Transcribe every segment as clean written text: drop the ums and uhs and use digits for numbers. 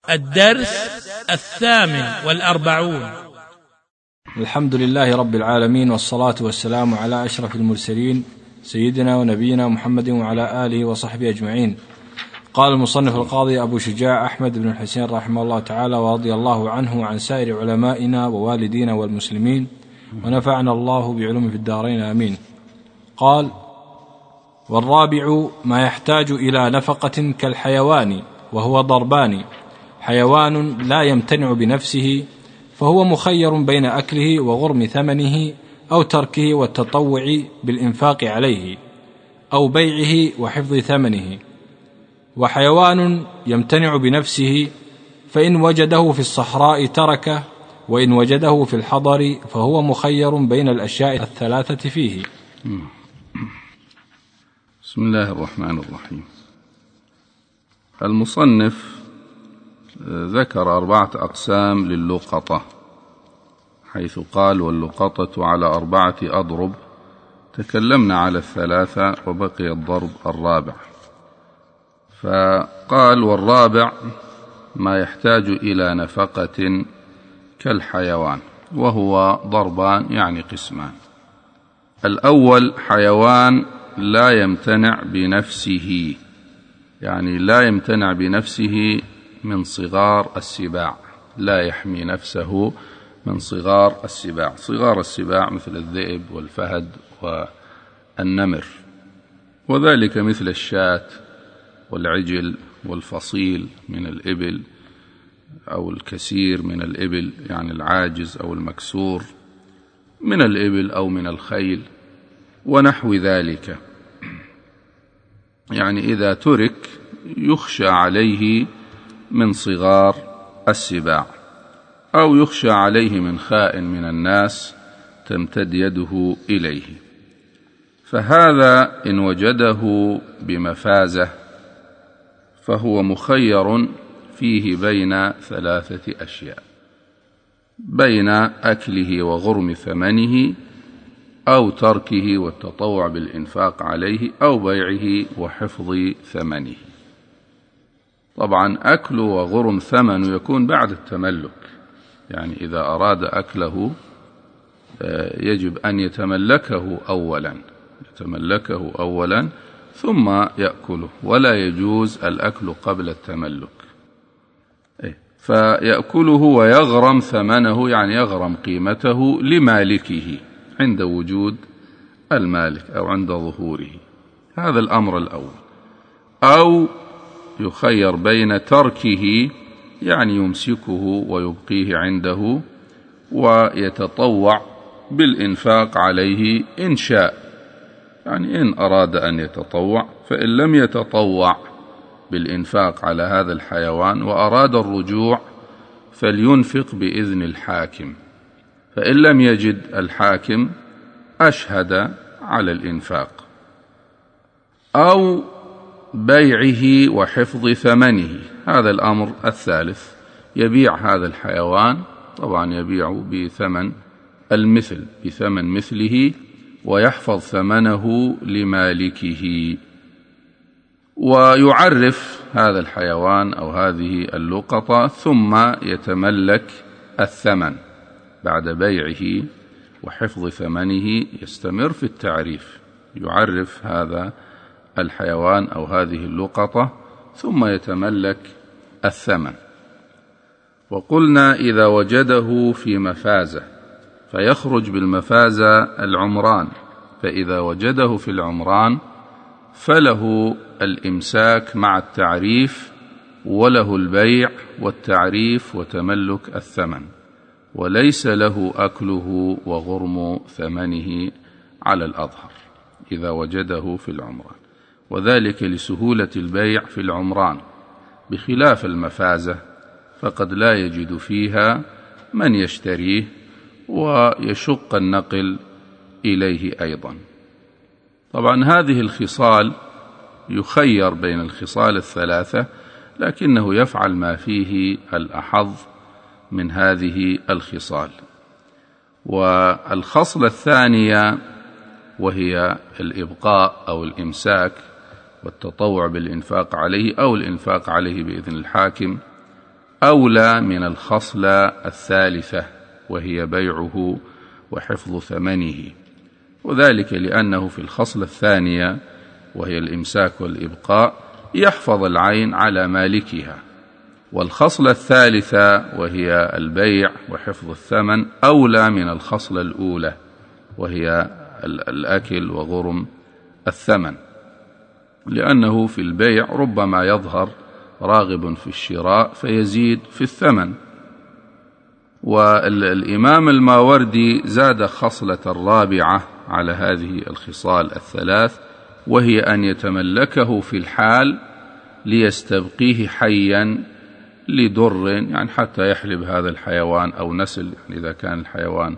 الدرس 48. الحمد لله رب العالمين، والصلاة والسلام على أشرف المرسلين سيدنا ونبينا محمد وعلى آله وصحبه أجمعين. قال المصنف القاضي أبو شجاع أحمد بن الحسين رحمه الله تعالى ورضي الله عنه وعن سائر علمائنا ووالدينا والمسلمين، ونفعنا الله بعلوم في الدارين آمين. قال: والرابع ما يحتاج إلى نفقة كالحيوان، وهو ضربان: حيوان لا يمتنع بنفسه فهو مخير بين أكله وغرم ثمنه أو تركه والتطوع بالإنفاق عليه أو بيعه وحفظ ثمنه، وحيوان يمتنع بنفسه فإن وجده في الصحراء تركه، وإن وجده في الحضر فهو مخير بين الأشياء الثلاثة فيه. بسم الله الرحمن الرحيم. المصنف ذكر 4 أقسام لللقطة، حيث قال: واللقطة على 4 أضرب. تكلمنا على 3 وبقي الضرب الرابع، فقال: والرابع ما يحتاج إلى نفقة كالحيوان، وهو ضربان يعني قسمان. الأول حيوان لا يمتنع بنفسه، يعني لا يمتنع بنفسه من صغار السباع، لا يحمي نفسه من صغار السباع. صغار السباع مثل الذئب والفهد والنمر، وذلك مثل الشاة والعجل والفصيل من الإبل، أو الكثير من الإبل يعني العاجز أو المكسور من الإبل أو من الخيل ونحو ذلك. يعني إذا ترك يخشى عليه من صغار السباع، أو يخشى عليه من خائن من الناس تمتد يده إليه، فهذا إن وجده بمفازة فهو مخير فيه بين 3 أشياء: بين أكله وغرم ثمنه، أو تركه والتطوع بالإنفاق عليه، أو بيعه وحفظ ثمنه. طبعا أكله وغرم ثمنه يكون بعد التملك، يعني إذا أراد أكله يجب أن يتملكه أولا ثم يأكله، ولا يجوز الأكل قبل التملك. فيأكله ويغرم ثمنه، يعني يغرم قيمته لمالكه عند وجود المالك أو عند ظهوره. هذا الأمر الأول. أو يخير بين تركه، يعني يمسكه ويبقيه عنده ويتطوع بالإنفاق عليه إن شاء، يعني إن أراد أن يتطوع. فإن لم يتطوع بالإنفاق على هذا الحيوان وأراد الرجوع فلينفق بإذن الحاكم، فإن لم يجد الحاكم أشهد على الإنفاق. أو بيعه وحفظ ثمنه، هذا الأمر الثالث. يبيع هذا الحيوان، طبعا يبيع بثمن المثل، بثمن مثله، ويحفظ ثمنه لمالكه، ويعرف هذا الحيوان أو هذه اللقطة، ثم يتملك الثمن بعد بيعه وحفظ ثمنه. يستمر في التعريف، يعرف هذا الحيوان أو هذه اللقطة ثم يتملك الثمن. وقلنا إذا وجده في مفازة فيخرج بالمفازة العمران، فإذا وجده في العمران فله الإمساك مع التعريف، وله البيع والتعريف وتملك الثمن، وليس له أكله وغرم ثمنه على الأظهر إذا وجده في العمران، وذلك لسهولة البيع في العمران، بخلاف المفازة فقد لا يجد فيها من يشتريه ويشق النقل إليه أيضا. طبعا هذه الخصال يخير بين الخصال 3، لكنه يفعل ما فيه الأحظ من هذه الخصال. والخصلة الثانية وهي الإبقاء أو الإمساك والتطوع بالإنفاق عليه أو الإنفاق عليه بإذن الحاكم، أولى من الخصلة الثالثة وهي بيعه وحفظ ثمنه، وذلك لأنه في الخصلة الثانية وهي الإمساك والإبقاء يحفظ العين على مالكها، والخصلة الثالثة وهي البيع وحفظ الثمن أولى من الخصلة الأولى وهي الأكل وغرم الثمن، لأنه في البيع ربما يظهر راغب في الشراء فيزيد في الثمن. والإمام الماوردي زاد خصلة الرابعة على هذه الخصال الثلاث، وهي أن يتملكه في الحال ليستبقيه حيا لضر، يعني حتى يحلب هذا الحيوان أو نسل، يعني إذا كان الحيوان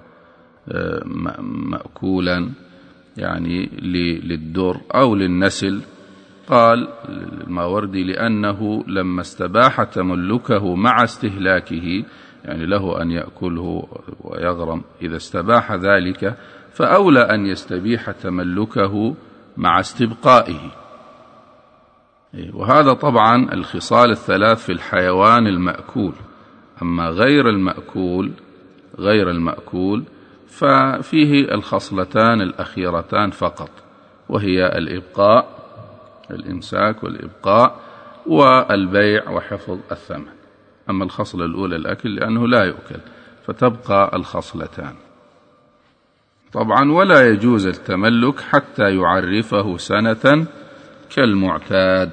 مأكولا يعني للدر أو للنسل. قال الماوردي لأنه لما استباح تملكه مع استهلاكه، يعني له أن يأكله ويغرم، إذا استباح ذلك فأولى أن يستبيح تملكه مع استبقائه. وهذا طبعا الخصال الثلاث في الحيوان المأكول. أما غير المأكول ففيه الخصلتان الأخيرتان فقط، وهي الإبقاء، الإمساك والإبقاء، والبيع وحفظ الثمن. أما الخصلة الأولى الأكل لأنه لا يؤكل، فتبقى الخصلتان. طبعا ولا يجوز التملك حتى يعرفه سنة كالمعتاد.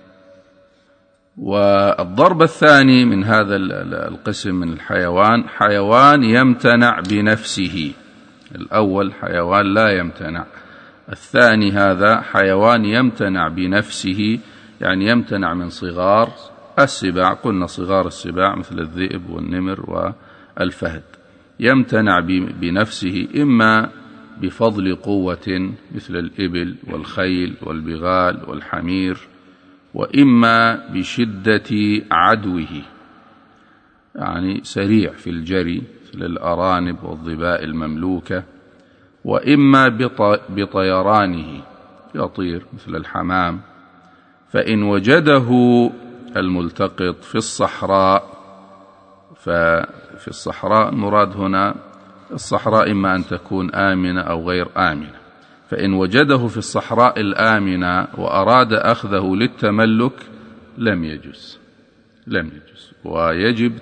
والضرب الثاني من هذا القسم من الحيوان حيوان يمتنع بنفسه. الأول حيوان لا يمتنع، الثاني هذا حيوان يمتنع بنفسه، يعني يمتنع من صغار السباع. قلنا صغار السباع مثل الذئب والنمر والفهد. يمتنع بنفسه إما بفضل قوة مثل الإبل والخيل والبغال والحمير، وإما بشدة عدوه، يعني سريع في الجري مثل الأرانب والظباء المملوكة، وإما بطيرانه يطير مثل الحمام. فإن وجده الملتقط في الصحراء، ففي الصحراء مراد هنا الصحراء إما أن تكون آمنة أو غير آمنة، فإن وجده في الصحراء الآمنة وأراد أخذه للتملك لم يجوز ويجب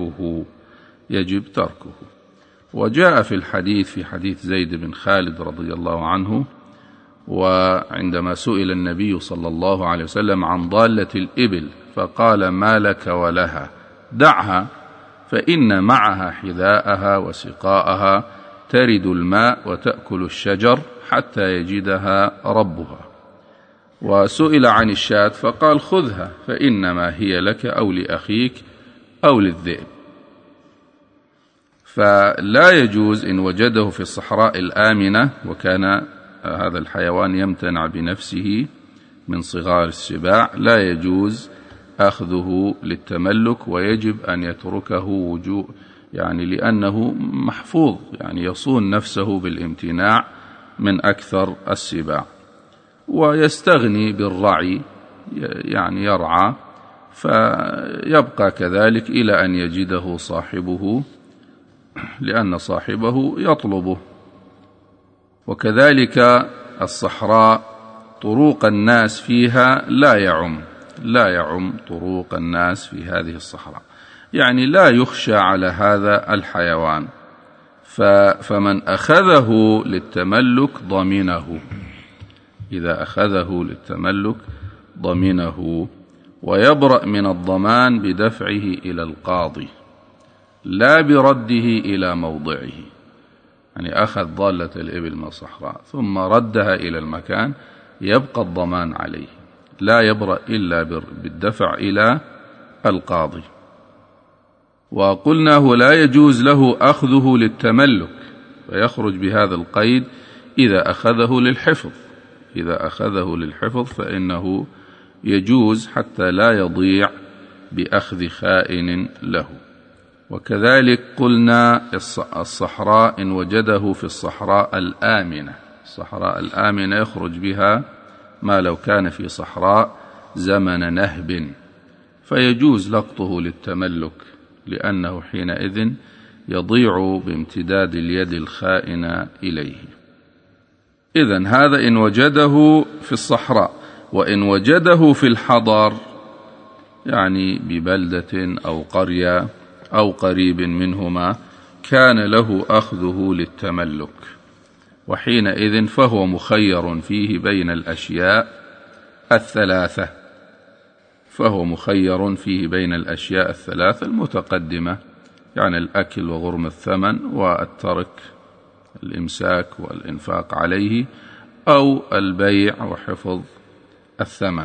تركه. وجاء في الحديث في حديث زيد بن خالد رضي الله عنه، وعندما سئل النبي صلى الله عليه وسلم عن ضالة الإبل فقال: ما لك ولها؟ دعها، فإن معها حذاءها وسقاءها، ترد الماء وتأكل الشجر حتى يجدها ربها. وسئل عن الشاة فقال: خذها، فإنما هي لك أو لأخيك أو للذئب. فلا يجوز إن وجده في الصحراء الآمنة وكان هذا الحيوان يمتنع بنفسه من صغار السباع، لا يجوز أخذه للتملك، ويجب أن يتركه يعني لأنه محفوظ، يعني يصون نفسه بالامتناع من أكثر السباع، ويستغني بالرعي، يعني يرعى فيبقى كذلك إلى أن يجده صاحبه، لأن صاحبه يطلبه. وكذلك الصحراء طروق الناس فيها لا يعم طروق الناس في هذه الصحراء، يعني لا يخشى على هذا الحيوان، فمن أخذه للتملك ضمنه، إذا أخذه للتملك ضمنه، ويبرأ من الضمان بدفعه إلى القاضي لا برده إلى موضعه. يعني أخذ ضالة الإبل من الصحراء ثم ردها إلى المكان، يبقى الضمان عليه، لا يبرأ إلا بالدفع إلى القاضي. وقلناه لا يجوز له أخذه للتملك، فيخرج بهذا القيد إذا أخذه للحفظ فإنه يجوز حتى لا يضيع بأخذ خائن له. وكذلك قلنا الصحراء إن وجده في الصحراء الآمنة يخرج بها ما لو كان في صحراء زمن نهب، فيجوز لقطه للتملك، لأنه حينئذ يضيع بامتداد اليد الخائنة إليه. إذن هذا إن وجده في الصحراء، وإن وجده في الحضر يعني ببلدة أو قرية أو قريب منهما كان له أخذه للتملك، وحينئذ فهو مخير فيه بين الأشياء الثلاثة، المتقدمة، يعني الأكل وغرم الثمن والترك الإمساك والإنفاق عليه، أو البيع وحفظ الثمن.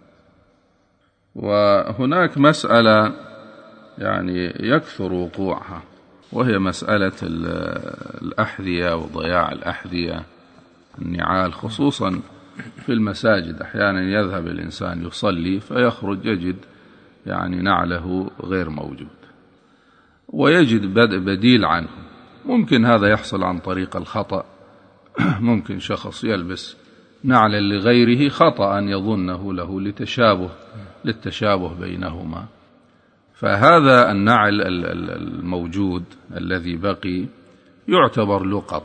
وهناك مسألة يعني يكثر وقوعها، وهي مسألة الأحذية وضياع الأحذية، النعال، خصوصا في المساجد. أحيانا يذهب الإنسان يصلي فيخرج يجد يعني نعله غير موجود، ويجد بديل عنه. ممكن هذا يحصل عن طريق الخطأ، ممكن شخص يلبس نعلا لغيره خطأ يظنه له للتشابه بينهما. فهذا النعل الموجود الذي بقي يعتبر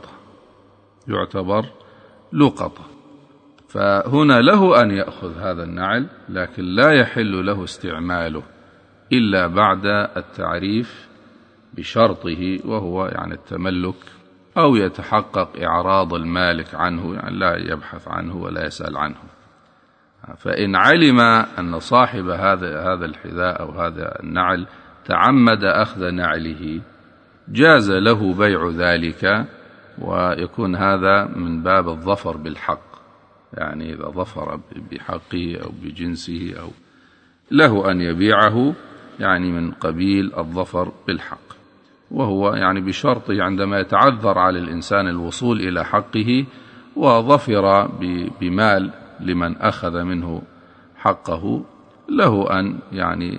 لقطة، فهنا له أن يأخذ هذا النعل، لكن لا يحل له استعماله إلا بعد التعريف بشرطه، وهو يعني التملك، أو يتحقق إعراض المالك عنه، يعني لا يبحث عنه ولا يسأل عنه. فإن علم أن صاحب هذا الحذاء أو هذا النعل تعمد أخذ نعله جاز له بيع ذلك، ويكون هذا من باب الظفر بالحق، يعني إذا ظفر بحقه أو بجنسه أو له أن يبيعه، يعني من قبيل الظفر بالحق. وهو يعني بشرطه عندما يتعذر على الإنسان الوصول إلى حقه وظفر بمال لمن أخذ منه حقه، له أن يعني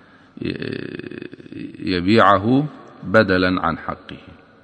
يبيعه بدلا عن حقه.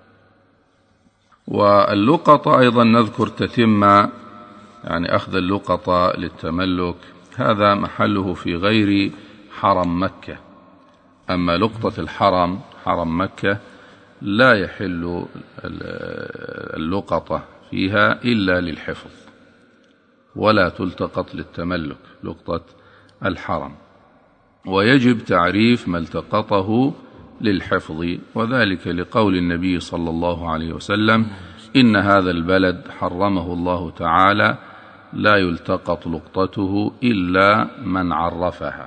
واللقطة أيضا نذكر تتمة، يعني أخذ اللقطة للتملك، هذا محله في غير حرم مكة. أما لقطة الحرم، حرم مكة، لا يحل اللقطة فيها إلا للحفظ، ولا تلتقط للتملك لقطة الحرم، ويجب تعريف ما التقطه للحفظ، وذلك لقول النبي صلى الله عليه وسلم: إن هذا البلد حرمه الله تعالى لا يلتقط لقطته إلا من عرفها.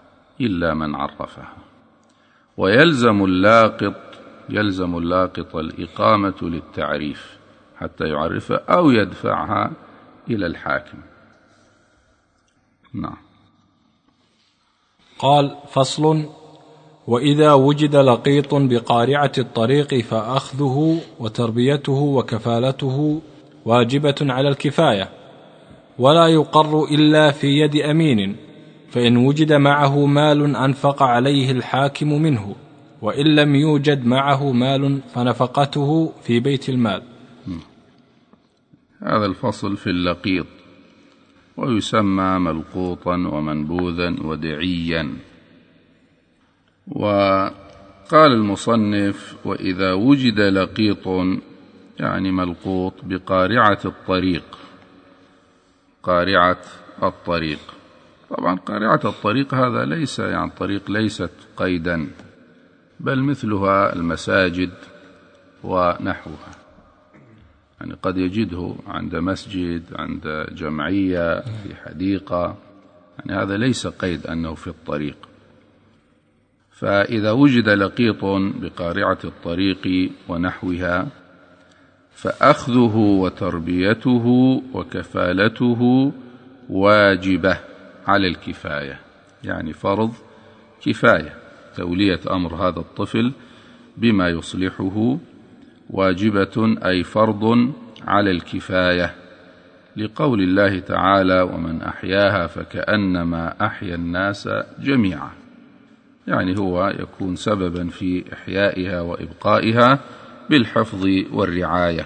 ويلزم اللاقط الإقامة للتعريف حتى يعرفها أو يدفعها إلى الحاكم. نعم. قال: فصل: وإذا وجد لقيط بقارعة الطريق فأخذه وتربيته وكفالته واجبة على الكفاية، ولا يقر إلا في يد أمين، فإن وجد معه مال أنفق عليه الحاكم منه، وإن لم يوجد معه مال فنفقته في بيت المال. هذا الفصل في اللقيط، ويسمى ملقوطا ومنبوذا ودعيا. وقال المصنف: وإذا وجد لقيط، يعني ملقوط بقارعة الطريق. طبعا قارعة الطريق هذا ليس يعني طريق ليست قيدا، بل مثلها المساجد ونحوها، يعني قد يجده عند مسجد، عند جمعية، في حديقة، يعني هذا ليس قيد أنه في الطريق. فإذا وجد لقيط بقارعة الطريق ونحوها فأخذه وتربيته وكفالته واجبة على الكفاية، يعني فرض كفاية، تولية أمر هذا الطفل بما يصلحه واجبة، أي فرض على الكفاية، لقول الله تعالى: ومن أحياها فكأنما أحيا الناس جميعا، يعني هو يكون سببا في إحيائها وإبقائها بالحفظ والرعاية.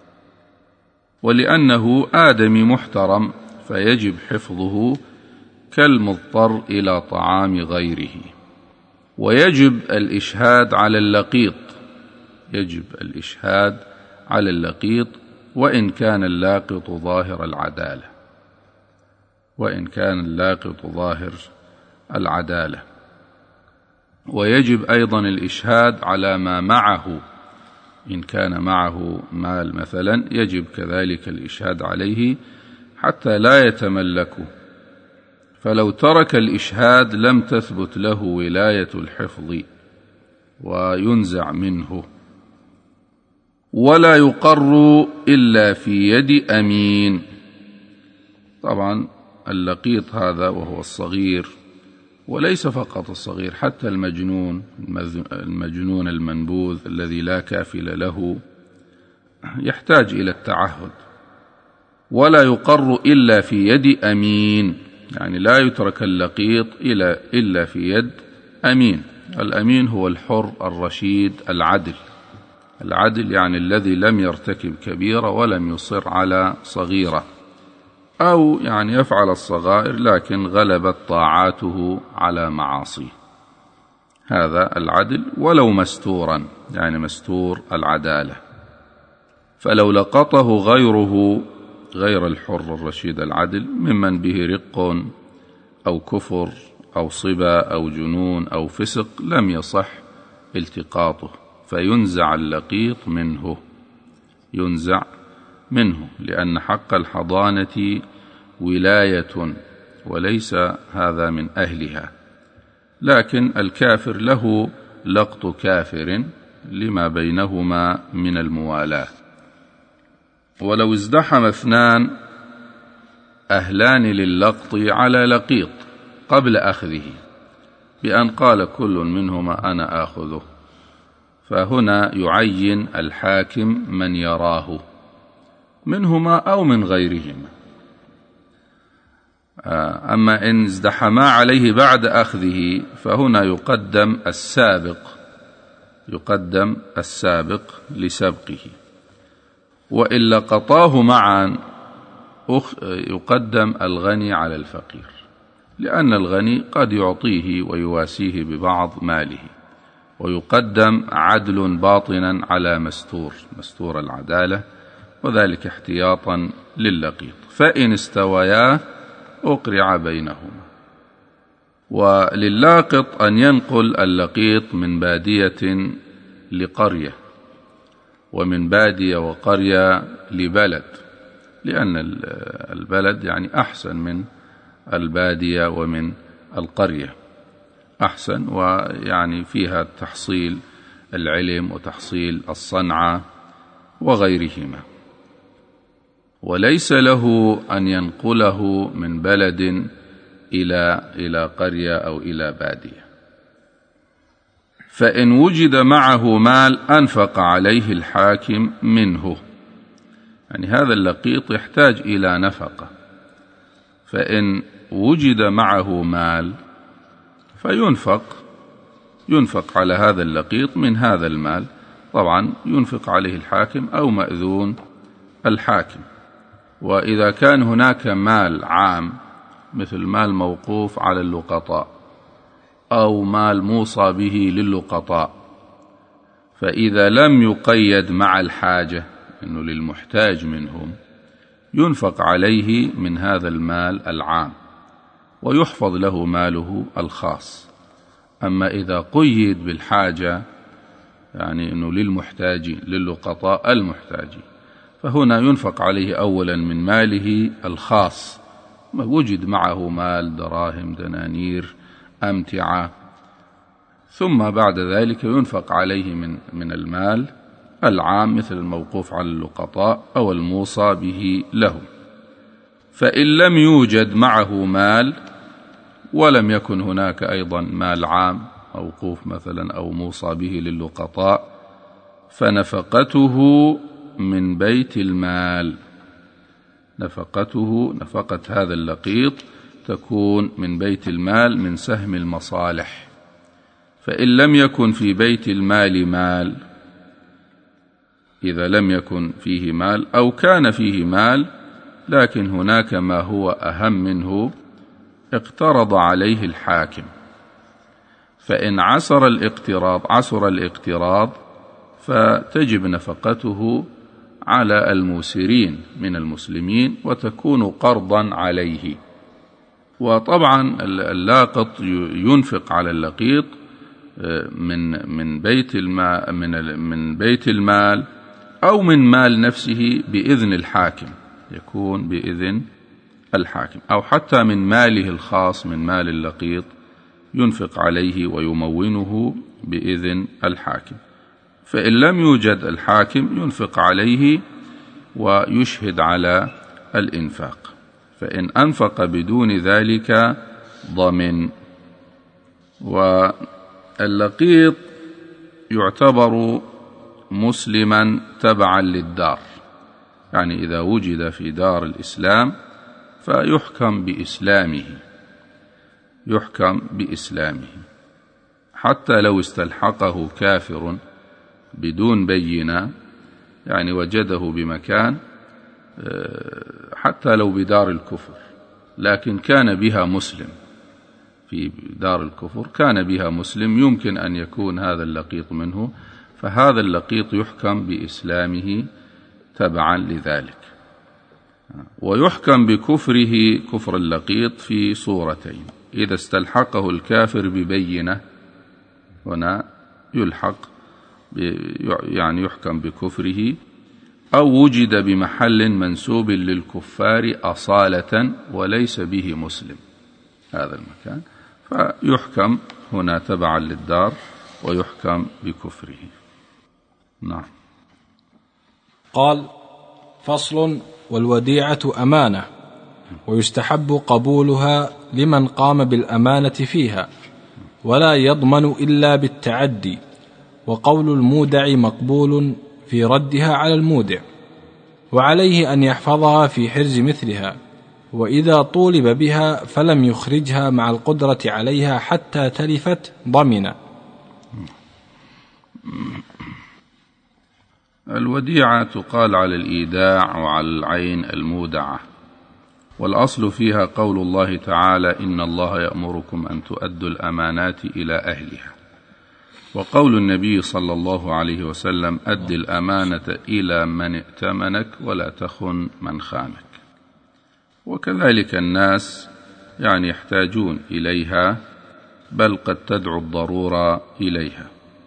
ولأنه آدمي محترم فيجب حفظه كالمضطر إلى طعام غيره. ويجب الإشهاد على اللقيط، يجب الإشهاد على اللقيط وإن كان اللاقط ظاهر العدالة، وإن كان اللاقط ظاهر العدالة. ويجب أيضا الإشهاد على ما معه، إن كان معه مال مثلا يجب كذلك الإشهاد عليه حتى لا يتملكه، فلو ترك الإشهاد لم تثبت له ولاية الحفظ وينزع منه. ولا يقر إلا في يد أمين. طبعا اللقيط هذا وهو الصغير، وليس فقط الصغير، حتى المجنون المنبوذ الذي لا كافل له يحتاج إلى التعهد. ولا يقر إلا في يد أمين، يعني لا يترك اللقيط إلا في يد أمين. الأمين هو الحر الرشيد العدل، العدل يعني الذي لم يرتكب كبيرة ولم يصر على صغيرة، أو يعني يفعل الصغائر لكن غلبت طاعاته على معاصيه، هذا العدل. ولو مستورا يعني مستور العدالة، فلو لقطه غيره غير الحر الرشيد العدل ممن به رق أو كفر أو صبا أو جنون أو فسق لم يصح التقاطه، فينزع اللقيط منه، ينزع منه، لأن حق الحضانة ولاية وليس هذا من أهلها. لكن الكافر له لقط كافر لما بينهما من الموالاة. ولو ازدحم اثنان أهلان لللقط على لقيط قبل أخذه بأن قال كل منهما أنا آخذه، فهنا يعين الحاكم من يراه منهما أو من غيرهما. أما إن ازدحما عليه بعد أخذه فهنا يقدم السابق لسبقه، وإن لقطاه معا يقدم الغني على الفقير، لأن الغني قد يعطيه ويواسيه ببعض ماله، ويقدم عدل باطنا على مستور العدالة، وذلك احتياطا لللقيط. فإن استويا أقرع بينهما. وللاقط أن ينقل اللقيط من بادية لقرية، ومن بادية وقرية لبلد، لأن البلد يعني أحسن من البادية ومن القرية، أحسن، ويعني فيها تحصيل العلم وتحصيل الصنعة وغيرهما. وليس له أن ينقله من بلد إلى قرية أو إلى بادية. فإن وجد معه مال أنفق عليه الحاكم منه، يعني هذا اللقيط يحتاج إلى نفقة، فإن وجد معه مال ينفق على هذا اللقيط من هذا المال، طبعا ينفق عليه الحاكم أو مأذون الحاكم. وإذا كان هناك مال عام مثل مال موقوف على اللقطاء أو مال موصى به للقطاء، فإذا لم يقيد مع الحاجة إنه للمحتاج منهم ينفق عليه من هذا المال العام ويحفظ له ماله الخاص. أما إذا قيد بالحاجة يعني إنه للمحتاجين للقطاء المحتاجين، فهنا ينفق عليه أولا من ماله الخاص، ما وجد معه مال دراهم دنانير أمتعة، ثم بعد ذلك ينفق عليه من المال العام مثل الموقوف على اللقطاء أو الموصى به له. فإن لم يوجد معه مال ولم يكن هناك أيضا مال عام موقوف مثلا أو موصى به للقطاء، فنفقته من بيت المال، نفقة هذا اللقيط تكون من بيت المال من سهم المصالح. فإن لم يكن في بيت المال مال، إذا لم يكن فيه مال أو كان فيه مال لكن هناك ما هو أهم منه اقترض عليه الحاكم، فإن عسر الاقتراض فتجب نفقته على الموسرين من المسلمين وتكون قرضا عليه. وطبعا اللاقط ينفق على اللقيط من بيت المال أو من مال نفسه بإذن الحاكم، يكون بإذن الحاكم، أو حتى من ماله الخاص من مال اللقيط ينفق عليه ويمونه بإذن الحاكم. فإن لم يوجد الحاكم ينفق عليه ويشهد على الإنفاق، فإن أنفق بدون ذلك ضمن. واللقيط يعتبر مسلما تبعا للدار، يعني إذا وجد في دار الإسلام فيحكم بإسلامه، حتى لو استلحقه كافر بدون بينة، يعني وجده بمكان حتى لو بدار الكفر، لكن كان بها مسلم، في دار الكفر كان بها مسلم، يمكن أن يكون هذا اللقيط منه، فهذا اللقيط يحكم بإسلامه تبعا لذلك. ويحكم بكفره كفر اللقيط في صورتين: إذا استلحقه الكافر ببينة هنا يعني يحكم بكفره، أو وجد بمحل منسوب للكفار أصالة وليس به مسلم هذا المكان، فيحكم هنا تبعا للدار ويحكم بكفره. نعم. قال: فصل: والوديعة أمانة، ويستحب قبولها لمن قام بالأمانة فيها، ولا يضمن إلا بالتعدي، وقول المودع مقبول في ردها على المودع، وعليه أن يحفظها في حرز مثلها، وإذا طولب بها فلم يخرجها مع القدرة عليها حتى تلفت ضمن. الوديعة تقال على الإيداع وعلى العين المودعة، والأصل فيها قول الله تعالى: إن الله يأمركم أن تؤدوا الأمانات إلى أهلها، وقول النبي صلى الله عليه وسلم: أد الأمانة إلى من ائتمنك ولا تخن من خانك. وكذلك الناس يعني يحتاجون إليها، بل قد تدعو الضرورة إليها.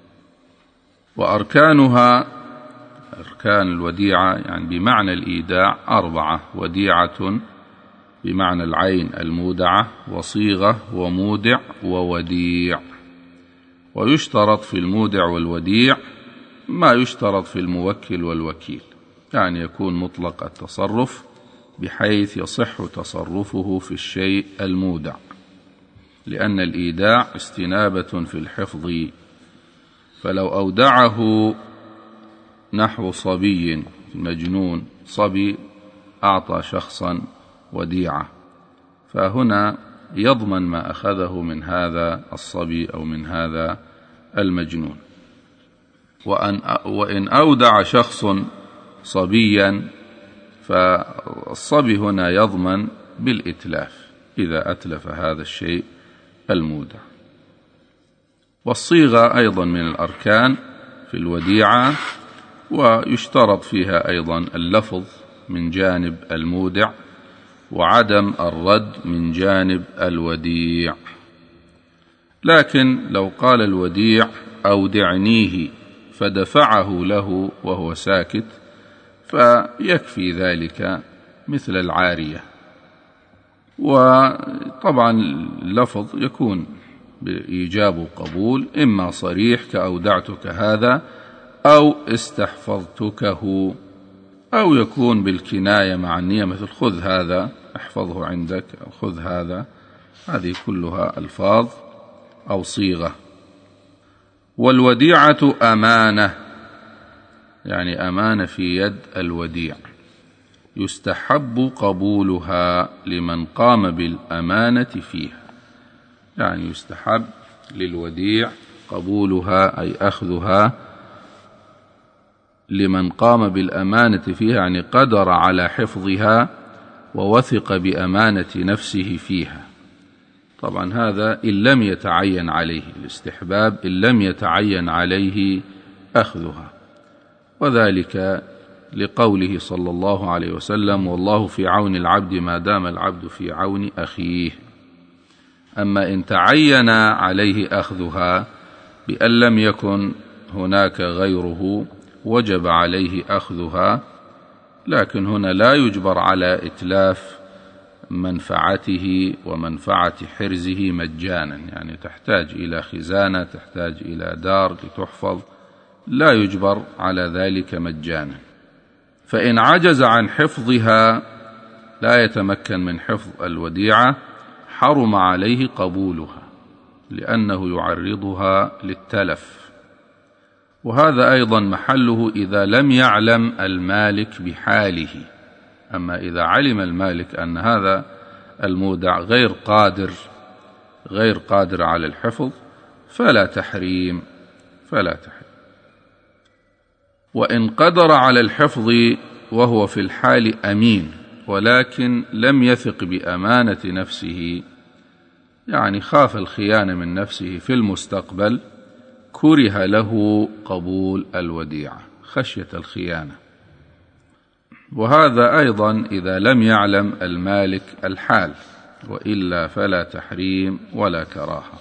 وأركانها، أركان الوديعة يعني بمعنى الإيداع 4: وديعة بمعنى العين المودعة، وصيغة، ومودع، ووديع. ويشترط في المودع والوديع ما يشترط في الموكل والوكيل، يعني يكون مطلق التصرف بحيث يصح تصرفه في الشيء المودع، لأن الإيداع استنابة في الحفظ، فلو أودعه نحو صبي مجنون، صبي أعطى شخصا وديعة، فهنا يضمن ما أخذه من هذا الصبي أو من هذا المجنون. وإن أودع شخص صبيا فالصبي هنا يضمن بالإتلاف إذا أتلف هذا الشيء المودع. والصيغة أيضا من الأركان في الوديعة، ويشترط فيها أيضا اللفظ من جانب المودع، وعدم الرد من جانب الوديع. لكن لو قال الوديع: أودعنيه، فدفعه له وهو ساكت، فيكفي ذلك مثل العارية. وطبعا اللفظ يكون بإيجاب وقبول، إما صريح كأودعتك هذا، أو استحفظتكه، أو يكون بالكناية مع النية، مثل خذ هذا احفظه عندك، أو خذ هذا. هذه كلها ألفاظ أو صيغة. والوديعة أمانة، يعني أمانة في يد الوديع، يستحب قبولها لمن قام بالأمانة فيها، يعني يستحب للوديع قبولها أي أخذها لمن قام بالأمانة فيها، يعني قدر على حفظها ووثق بأمانة نفسه فيها، طبعا هذا إن لم يتعين عليه، الاستحباب إن لم يتعين عليه أخذها، وذلك لقوله صلى الله عليه وسلم: والله في عون العبد ما دام العبد في عون أخيه. أما إن تعين عليه أخذها بأن لم يكن هناك غيره وجب عليه أخذها، لكن هنا لا يجبر على إتلاف منفعته ومنفعة حرزه مجانا، يعني تحتاج إلى خزانة، تحتاج إلى دار لتحفظ، لا يجبر على ذلك مجانا. فإن عجز عن حفظها، لا يتمكن من حفظ الوديعة، حرم عليه قبولها لأنه يعرضها للتلف. وهذا أيضا محله إذا لم يعلم المالك بحاله. أما إذا علم المالك أن هذا المودع غير قادر على الحفظ فلا تحريم. وإن قدر على الحفظ وهو في الحال أمين ولكن لم يثق بأمانة نفسه، يعني خاف الخيانة من نفسه في المستقبل، كره له قبول الوديعة خشية الخيانة. وهذا أيضا إذا لم يعلم المالك الحال، وإلا فلا تحريم ولا كراهة.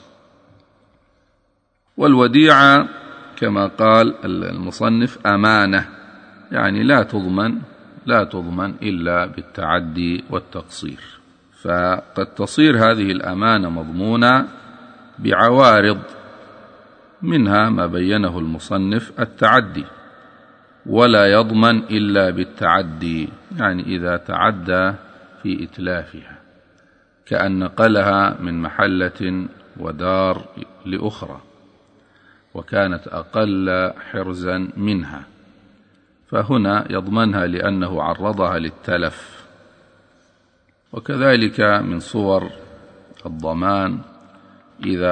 والوديعة كما قال المصنف أمانة، يعني لا تضمن إلا بالتعدي والتقصير، فقد تصير هذه الأمانة مضمونة بعوارض، منها ما بينه المصنف التعدي، ولا يضمن إلا بالتعدي، يعني إذا تعدى في إتلافها، كأن نقلها من محلة ودار لأخرى وكانت أقل حرزا منها، فهنا يضمنها لأنه عرضها للتلف. وكذلك من صور الضمان إذا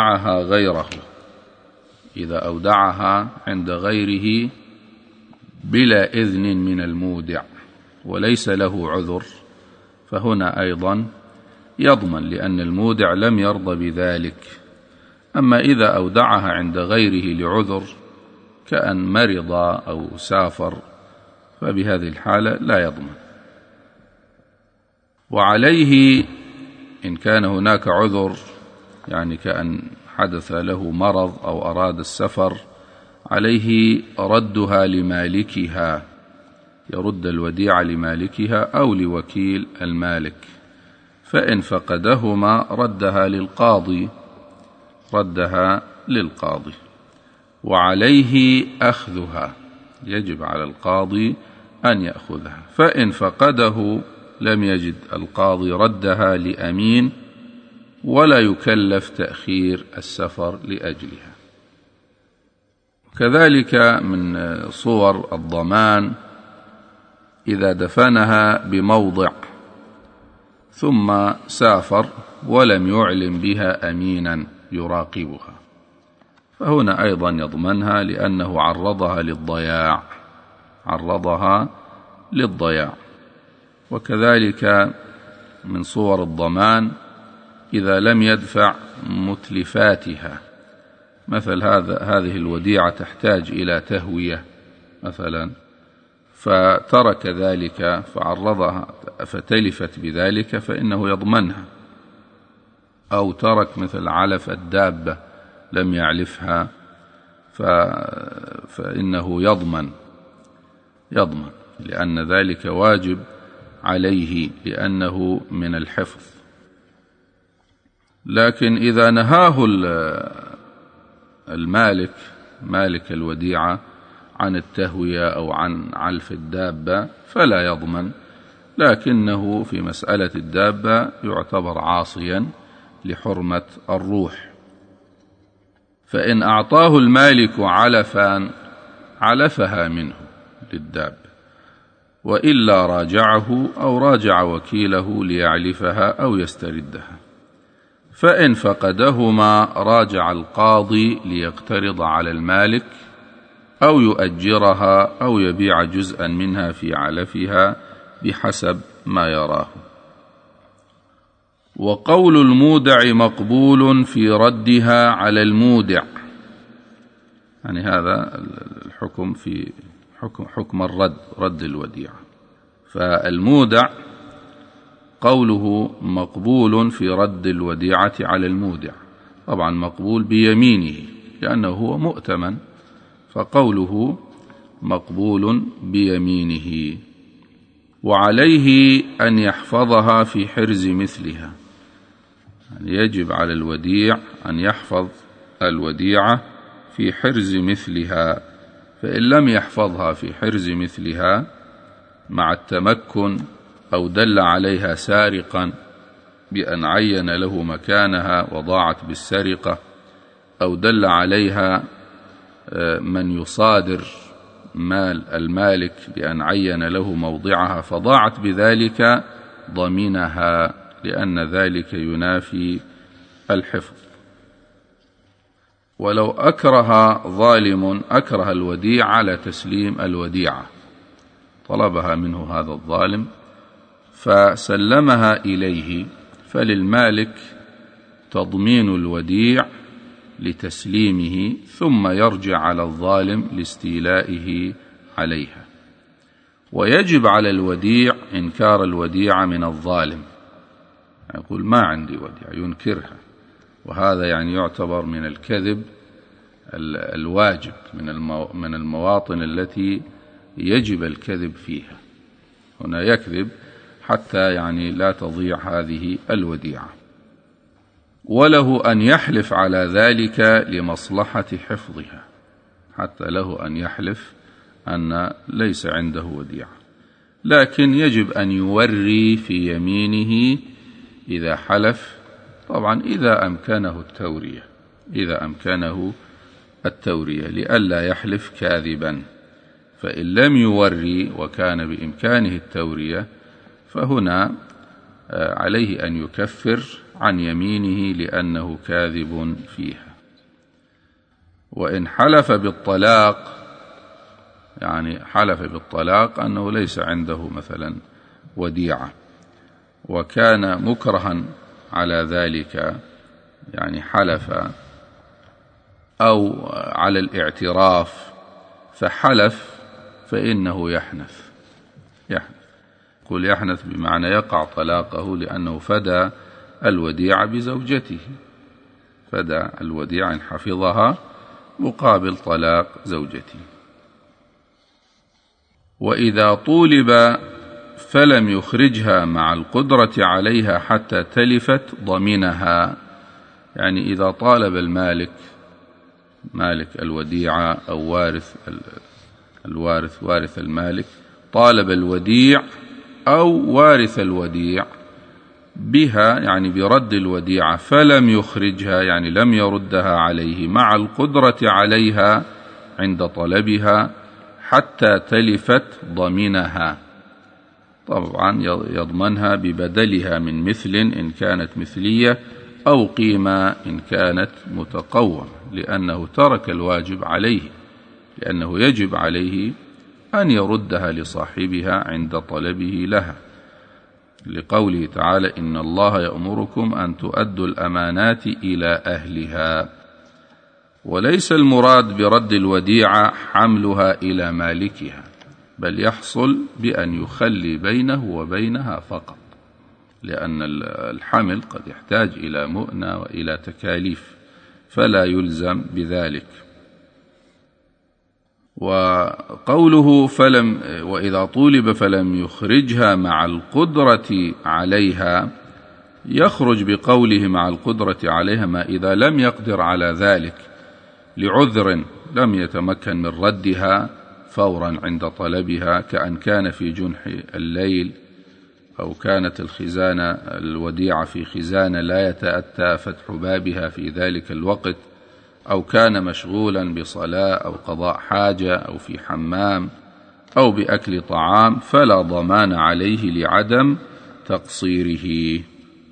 أودعها عند غيره بلا إذن من المودع وليس له عذر، فهنا أيضا يضمن لأن المودع لم يرضى بذلك. أما إذا أودعها عند غيره لعذر كأن مرض أو سافر، فبهذه الحالة لا يضمن. وعليه إن كان هناك عذر، يعني كأن حدث له مرض أو أراد السفر، عليه ردها لمالكها، يرد الوديعة لمالكها أو لوكيل المالك، فإن فقدهما ردها للقاضي، وعليه أخذها، يجب على القاضي أن يأخذها، فإن فقده لم يجد القاضي ردها لأمين، ولا يكلف تأخير السفر لأجلها. كذلك من صور الضمان إذا دفنها بموضع ثم سافر ولم يعلم بها أمينا يراقبها، فهنا أيضا يضمنها لأنه عرضها للضياع. وكذلك من صور الضمان إذا لم يدفع متلفاتها، مثل هذه الوديعة تحتاج إلى تهوية مثلا، فترك ذلك فعرضها فتلفت بذلك، فإنه يضمنها. أو ترك مثل علف الدابة لم يعلفها، فإنه يضمن لأن ذلك واجب عليه لأنه من الحفظ. لكن إذا نهاه المالك مالك الوديعة عن التهوية أو عن علف الدابة فلا يضمن، لكنه في مسألة الدابة يعتبر عاصيا لحرمة الروح. فإن أعطاه المالك علفا علفها منه للدابة، وإلا راجعه أو راجع وكيله ليعلفها أو يستردها. فإن فقدهما راجع القاضي ليقترض على المالك أو يؤجرها أو يبيع جزءا منها في علفها بحسب ما يراه. وقول المودع مقبول في ردها على المودع، يعني هذا الحكم في حكم رد الوديعة. فالمودع قوله مقبول في رد الوديعة على المودع، طبعا مقبول بيمينه لأنه هو مؤتمن، فقوله مقبول بيمينه. وعليه أن يحفظها في حرز مثلها، يعني يجب على الوديع أن يحفظ الوديعة في حرز مثلها، فإن لم يحفظها في حرز مثلها مع التمكن أو دل عليها سارقا بأن عين له مكانها وضاعت بالسرقة، أو دل عليها من يصادر مال المالك بأن عين له موضعها فضاعت بذلك، ضمنها، لأن ذلك ينافي الحفظ. ولو أكره ظالم أكره الوديع على تسليم الوديعة، طلبها منه هذا الظالم فسلمها إليه، فللمالك تضمين الوديع لتسليمه، ثم يرجع على الظالم لاستيلائه عليها. ويجب على الوديع إنكار الوديعة من الظالم، يقول ما عندي وديعة، ينكرها، وهذا يعني يعتبر من الكذب الواجب، من المواطن التي يجب الكذب فيها. هنا يكذب حتى يعني لا تضيع هذه الوديعة. وله أن يحلف على ذلك لمصلحة حفظها، حتى له أن يحلف أن ليس عنده وديعة، لكن يجب أن يوري في يمينه إذا حلف، طبعا إذا أمكنه التورية لئلا يحلف كاذبا. فإن لم يوري وكان بإمكانه التورية فهنا عليه أن يكفر عن يمينه لأنه كاذب فيها. وإن حلف بالطلاق، يعني حلف بالطلاق أنه ليس عنده مثلا وديعة وكان مكرها على ذلك، يعني حلف، أو على الاعتراف فحلف، فإنه يحنث. قل يحنث بمعنى يقع طلاقه، لأنه فدى الوديعة بزوجته، فدى الوديعة إن حفظها مقابل طلاق زوجته. وإذا طولب فلم يخرجها مع القدرة عليها حتى تلفت ضمنها، يعني إذا طالب المالك، مالك الوديعة أو وارث المالك، طالب الوديع أو وارث الوديع بها، يعني برد الوديعة، فلم يخرجها، يعني لم يردها عليه مع القدرة عليها عند طلبها حتى تلفت ضمنها، طبعا يضمنها ببدلها من مثل إن كانت مثلية، أو قيمة إن كانت متقومة، لأنه ترك الواجب عليه، لأنه يجب عليه أن يردها لصاحبها عند طلبه لها، لقوله تعالى إن الله يأمركم أن تؤدوا الأمانات إلى أهلها. وليس المراد برد الوديعة حملها إلى مالكها، بل يحصل بأن يخلي بينه وبينها فقط، لأن الحمل قد يحتاج إلى مؤنة وإلى تكاليف، فلا يلزم بذلك. وقوله وإذا طولب فلم يخرجها مع القدرة عليها، يخرج بقوله مع القدرة عليها ما إذا لم يقدر على ذلك لعذر لم يتمكن من ردها فورا عند طلبها، كأن كان في جنح الليل، أو كانت الوديعة في خزانة لا يتأتى فتح بابها في ذلك الوقت، أو كان مشغولا بصلاة أو قضاء حاجة أو في حمام أو بأكل طعام، فلا ضمان عليه لعدم تقصيره.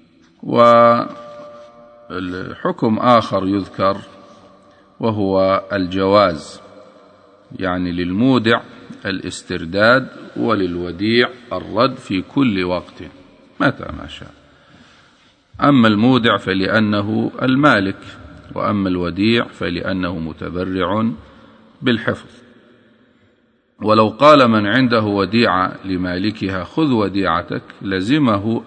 والحكم آخر يذكر وهو الجواز، يعني للمودع الاسترداد وللوديع الرد في كل وقت متى ما شاء. أما المودع فلأنه المالك، وأما الوديع فلأنه متبرع بالحفظ. ولو قال من عنده وديعة لمالكها خذ وديعتك لزمه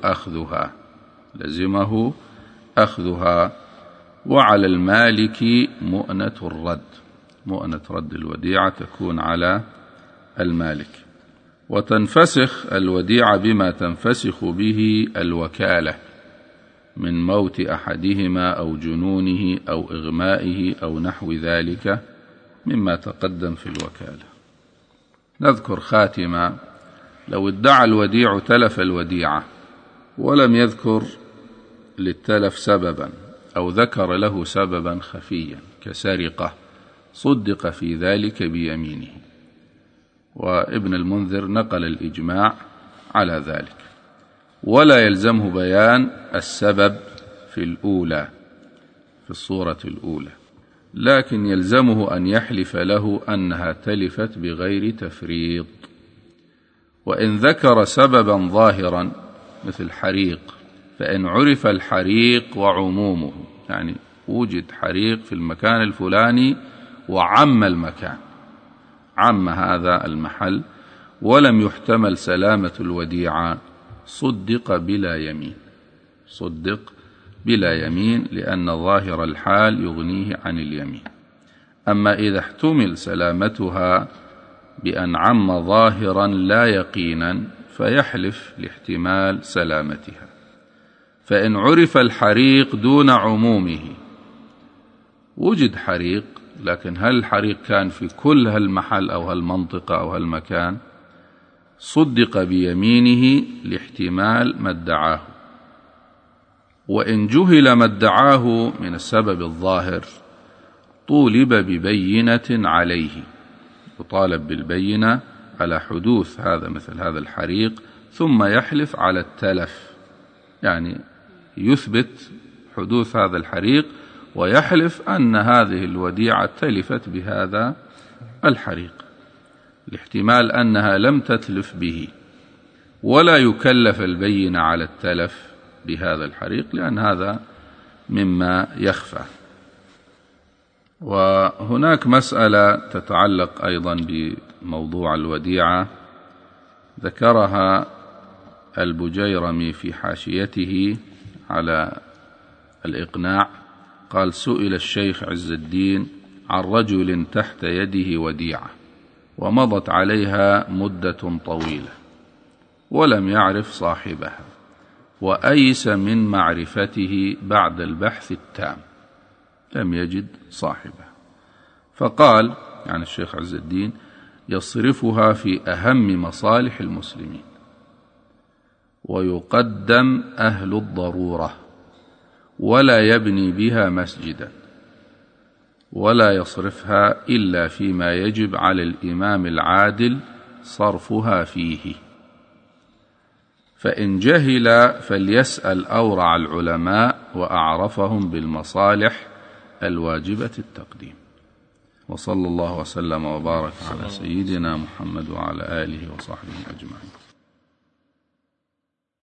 أخذها، وعلى المالك مؤنة الرد، مؤنة رد الوديعة تكون على المالك. وتنفسخ الوديعة بما تنفسخ به الوكالة من موت أحدهما أو جنونه أو إغمائه أو نحو ذلك مما تقدم في الوكالة. نذكر خاتمة: لو ادعى الوديع تلف الوديعة ولم يذكر للتلف سببا أو ذكر له سببا خفيا كسرقة صدق في ذلك بيمينه. وابن المنذر نقل الإجماع على ذلك. ولا يلزمه بيان السبب في الصورة الأولى، لكن يلزمه أن يحلف له أنها تلفت بغير تفريط. وإن ذكر سببا ظاهرا مثل حريق، فإن عرف الحريق وعمومه، يعني وجد حريق في المكان الفلاني وعم المكان، عم هذا المحل، ولم يحتمل سلامة الوديعة، صدق بلا يمين، لأن ظاهر الحال يغنيه عن اليمين. أما إذا احتمل سلامتها بأن عم ظاهرا لا يقينا فيحلف لاحتمال سلامتها. فإن عرف الحريق دون عمومه، وجد حريق لكن هل الحريق كان في كل هالمحل أو هالمنطقة أو هالمكان، صدق بيمينه لاحتمال ما ادعاه. وإن جهل ما ادعاه من السبب الظاهر طولب ببينة عليه، يطالب بالبينة على حدوث مثل هذا الحريق، ثم يحلف على التلف، يعني يثبت حدوث هذا الحريق ويحلف أن هذه الوديعة تلفت بهذا الحريق لاحتمال أنها لم تتلف به، ولا يكلف البينة على التلف بهذا الحريق لأن هذا مما يخفى. وهناك مسألة تتعلق أيضا بموضوع الوديعة ذكرها البجيرمي في حاشيته على الإقناع. قال: سئل الشيخ عز الدين عن رجل تحت يده وديعة ومضت عليها مدة طويلة ولم يعرف صاحبها، وأيس من معرفته بعد البحث التام، لم يجد صاحبها. فقال يعني الشيخ عز الدين: يصرفها في أهم مصالح المسلمين، ويقدم أهل الضرورة، ولا يبني بها مسجدا، ولا يصرفها إلا فيما يجب على الإمام العادل صرفها فيه. فإن جهل فليسأل أورع العلماء وأعرفهم بالمصالح الواجبة التقديم. وصلى الله وسلم وبارك على سيدنا محمد وعلى آله وصحبه أجمعين.